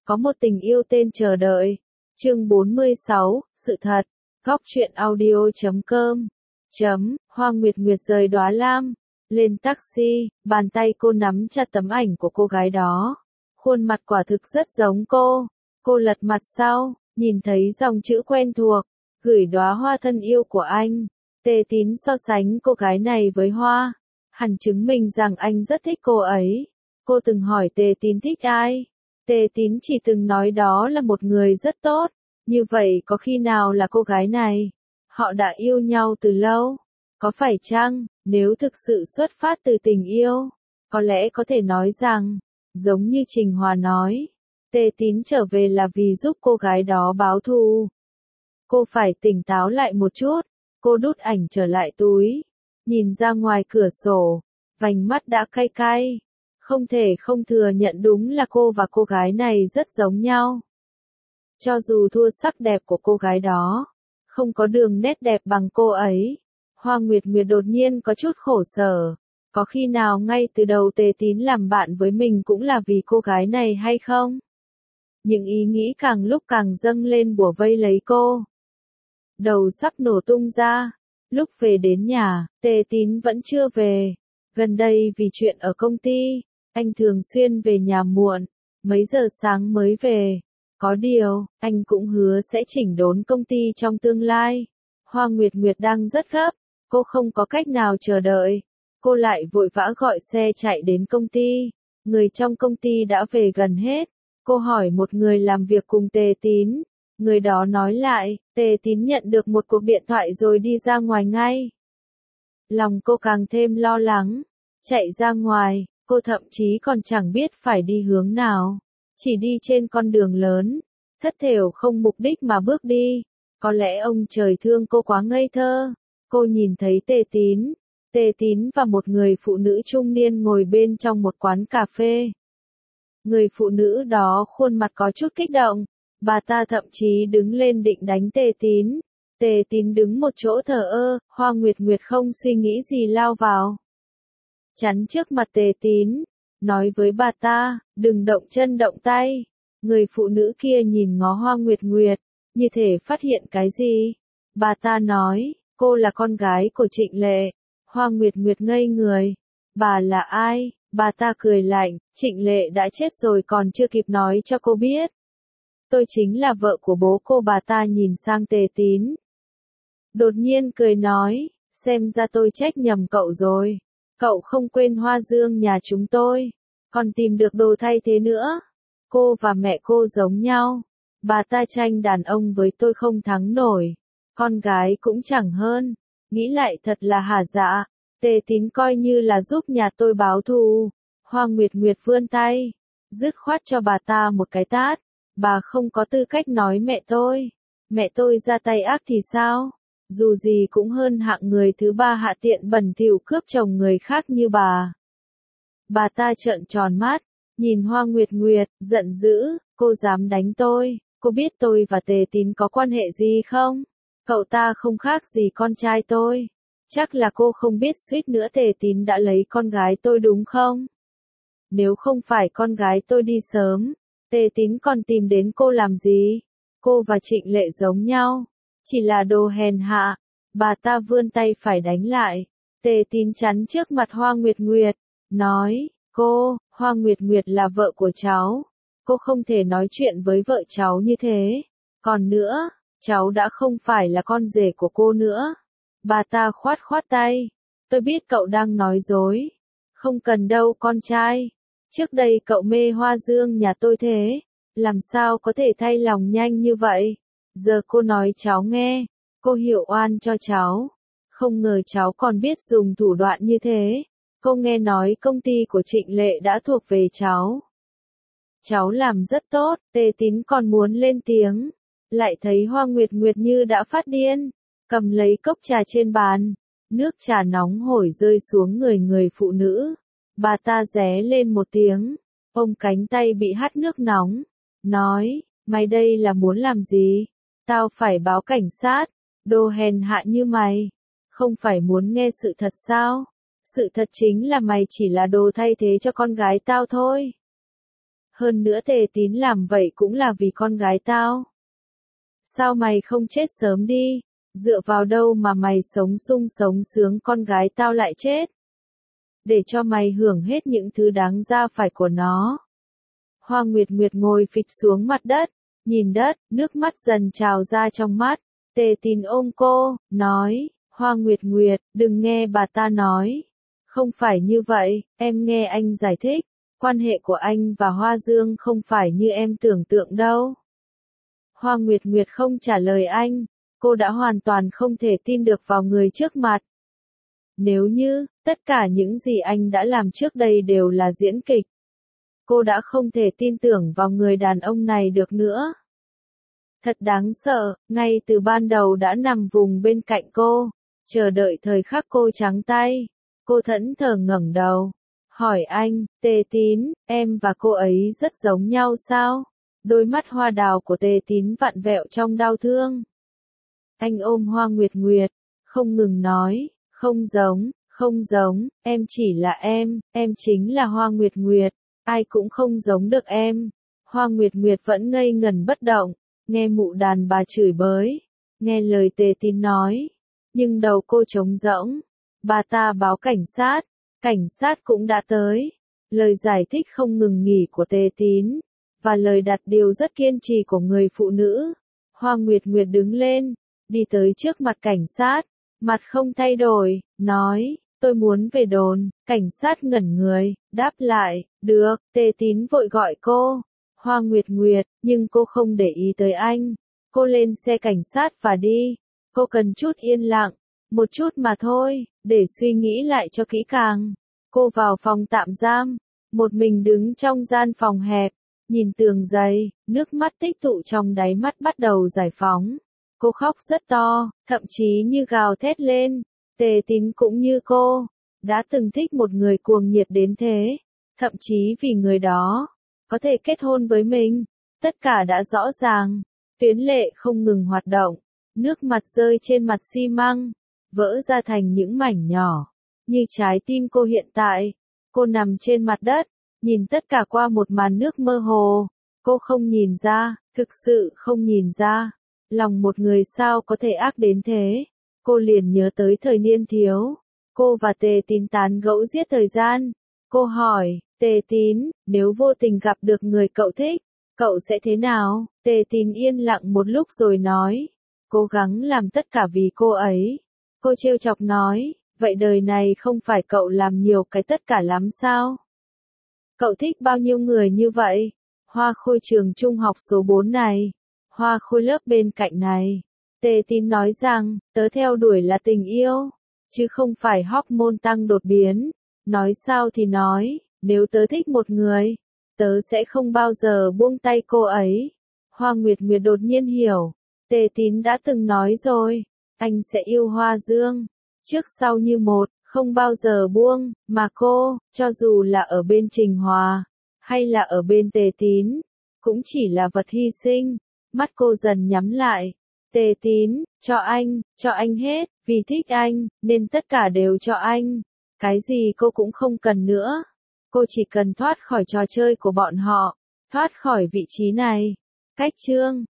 Có một tình yêu tên chờ đợi. Chương 46, sự thật. Góc truyện audio.com. Hoa Nguyệt Nguyệt rời Đóa Lam. Lên taxi, bàn tay cô nắm chặt tấm ảnh của cô gái đó. Khuôn mặt quả thực rất giống cô. Cô lật mặt sau, nhìn thấy dòng chữ quen thuộc. Gửi đóa hoa thân yêu của anh. Tề Tín so sánh cô gái này với hoa. Hẳn chứng minh rằng anh rất thích cô ấy. Cô từng hỏi Tề Tín thích ai. Tề Tín chỉ từng nói đó là một người rất tốt. Như vậy có khi nào là cô gái này? Họ đã yêu nhau từ lâu. Có phải chăng, nếu thực sự xuất phát từ tình yêu, có lẽ có thể nói rằng, giống như Trình Hòa nói, Tề Tín trở về là vì giúp cô gái đó báo thù. Cô phải tỉnh táo lại một chút. Cô đút ảnh trở lại túi. Nhìn ra ngoài cửa sổ. Vành mắt đã cay cay. Không thể không thừa nhận đúng là cô và cô gái này rất giống nhau. Cho dù thua sắc đẹp của cô gái đó, không có đường nét đẹp bằng cô ấy. Hoa Nguyệt Nguyệt đột nhiên có chút khổ sở. Có khi nào ngay từ đầu Tề Tín làm bạn với mình cũng là vì cô gái này hay không? Những ý nghĩ càng lúc càng dâng lên bủa vây lấy cô. Đầu sắp nổ tung ra. Lúc về đến nhà, Tề Tín vẫn chưa về. Gần đây vì chuyện ở công ty, anh thường xuyên về nhà muộn, mấy giờ sáng mới về. Có điều, anh cũng hứa sẽ chỉnh đốn công ty trong tương lai. Hoa Nguyệt Nguyệt đang rất gấp, cô không có cách nào chờ đợi. Cô lại vội vã gọi xe chạy đến công ty. Người trong công ty đã về gần hết. Cô hỏi một người làm việc cùng Tề Tín. Người đó nói lại, Tề Tín nhận được một cuộc điện thoại rồi đi ra ngoài ngay. Lòng cô càng thêm lo lắng. Chạy ra ngoài, cô thậm chí còn chẳng biết phải đi hướng nào. Chỉ đi trên con đường lớn, thất thểu không mục đích mà bước đi. Có lẽ ông trời thương cô quá ngây thơ. Cô nhìn thấy Tề Tín và một người phụ nữ trung niên ngồi bên trong một quán cà phê. Người phụ nữ đó khuôn mặt có chút kích động. Bà ta thậm chí đứng lên định đánh Tề Tín. Tề Tín đứng một chỗ thờ ơ, Hoa Nguyệt Nguyệt không suy nghĩ gì lao vào. Chắn trước mặt Tề Tín, nói với bà ta, đừng động chân động tay. Người phụ nữ kia nhìn ngó Hoa Nguyệt Nguyệt, như thể phát hiện cái gì. Bà ta nói, cô là con gái của Trịnh Lệ. Hoa Nguyệt Nguyệt ngây người. Bà là ai? Bà ta cười lạnh, Trịnh Lệ đã chết rồi còn chưa kịp nói cho cô biết. Tôi chính là vợ của bố cô. Bà ta nhìn sang Tề Tín. Đột nhiên cười nói, xem ra tôi trách nhầm cậu rồi. Cậu không quên Hoa Dương nhà chúng tôi, còn tìm được đồ thay thế nữa. Cô và mẹ cô giống nhau. Bà ta tranh đàn ông với tôi không thắng nổi. Con gái cũng chẳng hơn. Nghĩ lại thật là hả dạ. Tề Tín coi như là giúp nhà tôi báo thù. Hoa Nguyệt Nguyệt vươn tay, dứt khoát cho bà ta một cái tát. Bà không có tư cách nói mẹ tôi. Mẹ tôi ra tay ác thì sao? Dù gì cũng hơn hạng người thứ ba hạ tiện bẩn thỉu cướp chồng người khác như bà. Bà ta trợn tròn mắt, nhìn Hoa Nguyệt Nguyệt, giận dữ, cô dám đánh tôi, cô biết tôi và Tề Tín có quan hệ gì không? Cậu ta không khác gì con trai tôi. Chắc là cô không biết suýt nữa Tề Tín đã lấy con gái tôi đúng không? Nếu không phải con gái tôi đi sớm, Tề Tín còn tìm đến cô làm gì? Cô và Trịnh Lệ giống nhau, chỉ là đồ hèn hạ. Bà ta vươn tay phải đánh lại. Tề Tín chắn trước mặt Hoa Nguyệt Nguyệt, nói, Hoa Nguyệt Nguyệt là vợ của cháu. Cô không thể nói chuyện với vợ cháu như thế. Còn nữa, cháu đã không phải là con rể của cô nữa. Bà ta khoát khoát tay. Tôi biết cậu đang nói dối. Không cần đâu con trai. Trước đây cậu mê Hoa Dương nhà tôi thế. Làm sao có thể thay lòng nhanh như vậy? Giờ cô nói cháu nghe. Cô hiểu oan cho cháu. Không ngờ cháu còn biết dùng thủ đoạn như thế. Cô nghe nói công ty của Trịnh Lệ đã thuộc về cháu. Cháu làm rất tốt. Tề Tín còn muốn lên tiếng. Lại thấy Hoa Nguyệt Nguyệt như đã phát điên. Cầm lấy cốc trà trên bàn. Nước trà nóng hổi rơi xuống người phụ nữ. Bà ta ré lên một tiếng. Ôm cánh tay bị hắt nước nóng. Nói, mày đây là muốn làm gì? Tao phải báo cảnh sát. Đồ hèn hạ như mày. Không phải muốn nghe sự thật sao? Sự thật chính là mày chỉ là đồ thay thế cho con gái tao thôi. Hơn nữa Tề Tín làm vậy cũng là vì con gái tao. Sao mày không chết sớm đi, dựa vào đâu mà mày sống sung sống sướng con gái tao lại chết. Để cho mày hưởng hết những thứ đáng ra phải của nó. Hoa Nguyệt Nguyệt ngồi phịch xuống mặt đất, nhìn đất, nước mắt dần trào ra trong mắt. Tề Tín ôm cô, nói, Hoa Nguyệt Nguyệt, đừng nghe bà ta nói. Không phải như vậy, em nghe anh giải thích. Quan hệ của anh và Hoa Dương không phải như em tưởng tượng đâu. Hoa Nguyệt Nguyệt không trả lời anh, cô đã hoàn toàn không thể tin được vào người trước mặt. Nếu như, tất cả những gì anh đã làm trước đây đều là diễn kịch. Cô đã không thể tin tưởng vào người đàn ông này được nữa. Thật đáng sợ, ngay từ ban đầu đã nằm vùng bên cạnh cô, chờ đợi thời khắc cô trắng tay. Cô thẫn thờ ngẩng đầu, hỏi anh, Tề Tín, em và cô ấy rất giống nhau sao? Đôi mắt hoa đào của Tề Tín vặn vẹo trong đau thương. Anh ôm Hoa Nguyệt Nguyệt, không ngừng nói, không giống, em chỉ là em chính là Hoa Nguyệt Nguyệt, ai cũng không giống được em. Hoa Nguyệt Nguyệt vẫn ngây ngẩn bất động, nghe mụ đàn bà chửi bới, nghe lời Tề Tín nói, nhưng đầu cô trống rỗng. Bà ta báo cảnh sát cũng đã tới. Lời giải thích không ngừng nghỉ của Tề Tín, và lời đặt điều rất kiên trì của người phụ nữ. Hoa Nguyệt Nguyệt đứng lên, đi tới trước mặt cảnh sát, mặt không thay đổi, nói, tôi muốn về đồn. Cảnh sát ngẩn người, đáp lại, được. Tề Tín vội gọi cô, Hoa Nguyệt Nguyệt, nhưng cô không để ý tới anh. Cô lên xe cảnh sát và đi. Cô cần chút yên lặng, một chút mà thôi, để suy nghĩ lại cho kỹ càng. Cô vào phòng tạm giam, một mình đứng trong gian phòng hẹp, nhìn tường dày, nước mắt tích tụ trong đáy mắt bắt đầu giải phóng. Cô khóc rất to, thậm chí như gào thét lên. Tề Tín cũng như cô, đã từng thích một người cuồng nhiệt đến thế, thậm chí vì người đó có thể kết hôn với mình. Tất cả đã rõ ràng, tuyến lệ không ngừng hoạt động, nước mặt rơi trên mặt xi măng, vỡ ra thành những mảnh nhỏ, như trái tim cô hiện tại. Cô nằm trên mặt đất, nhìn tất cả qua một màn nước mơ hồ. Cô không nhìn ra, thực sự không nhìn ra, lòng một người sao có thể ác đến thế. Cô liền nhớ tới thời niên thiếu, cô và Tề Tín tán gẫu giết thời gian. Cô hỏi, Tề Tín, nếu vô tình gặp được người cậu thích, cậu sẽ thế nào? Tề Tín yên lặng một lúc rồi nói, cố gắng làm tất cả vì cô ấy. Cô trêu chọc nói, vậy đời này không phải cậu làm nhiều cái tất cả lắm sao? Cậu thích bao nhiêu người như vậy? Hoa Khôi trường trung học số 4 này, Hoa Khôi lớp bên cạnh này. Tề Tín nói rằng, tớ theo đuổi là tình yêu, chứ không phải hormone tăng đột biến. Nói sao thì nói, nếu tớ thích một người, tớ sẽ không bao giờ buông tay cô ấy. Hoa Nguyệt Nguyệt đột nhiên hiểu, Tề Tín đã từng nói rồi, anh sẽ yêu Hoa Dương, trước sau như một, không bao giờ buông, mà cô, cho dù là ở bên Trình Hòa, hay là ở bên Tề Tín, cũng chỉ là vật hy sinh. Mắt cô dần nhắm lại. Tề Tín, cho anh hết, vì thích anh, nên tất cả đều cho anh. Cái gì cô cũng không cần nữa. Cô chỉ cần thoát khỏi trò chơi của bọn họ, thoát khỏi vị trí này. Cách chương